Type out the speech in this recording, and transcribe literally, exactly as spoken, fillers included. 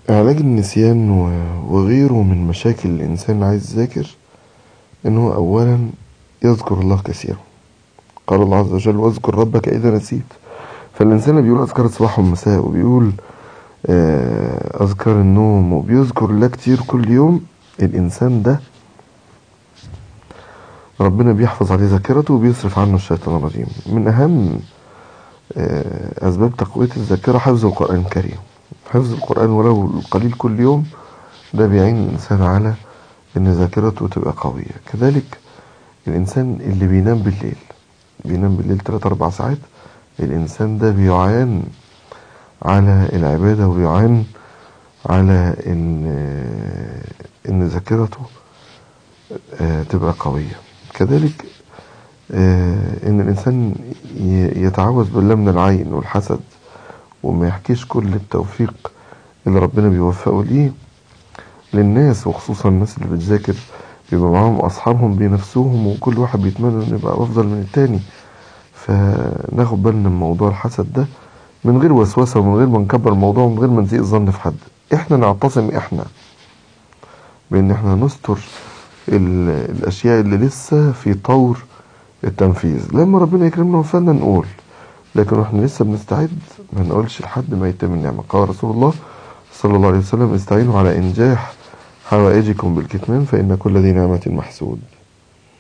علاج النسيان و- وغيره من مشاكل الإنسان اللي عايز يذاكر إنه أولا يذكر الله كثيرا. قال الله عز وجل: واذكر ربك إذا نسيت. فالإنسان اللي بيقول أذكار الصباح والمساء وبيقول آه، أذكار النوم وبيذكر الله كتير كل يوم، الإنسان ده ربنا بيحفظ عليه ذاكرته وبيصرف عنه الشيطان الرجيم. من أهم آه، أسباب تقوية الذاكرة حفظ القرآن الكريم. حفظ القرآن ولو القليل كل يوم ده بيعين الإنسان على إن ذاكرته تبقى قوية. كذلك الإنسان اللي بينام بالليل بينام بالليل ثلاثة أربع ساعات، الإنسان ده بيعان على العبادة وبيعان على إن إن ذاكرته آه، تبقى قوية. كذلك آه، إن الإنسان ي- يتعوذ بالله من العين والحسد، وما يحكيش كل التوفيق اللي ربنا بيوفقه ليه للناس، وخصوصا الناس اللي بتذاكر بيبقى معاهم أصحابهم بينافسوهم وكل واحد بيتمنى إنه يبقى أفضل من التاني. فناخد بالنا من موضوع الحسد ده من غير وسوسة ومن غير ما نكبر الموضوع ومن غير ما نسيء الظن في حد. احنا نعتصم احنا بان احنا نستر ال- الاشياء اللي لسه في طور التنفيذ. لما ربنا يكرمنا وفقنا نقول، لكن احنا لسه بنستعد ما نقولش لحد ما يتم النعمة. قال رسول الله صلى الله عليه وسلم: استعينوا على انجاح حوائجكم بالكتمان فان كل ذي نعمة محسود.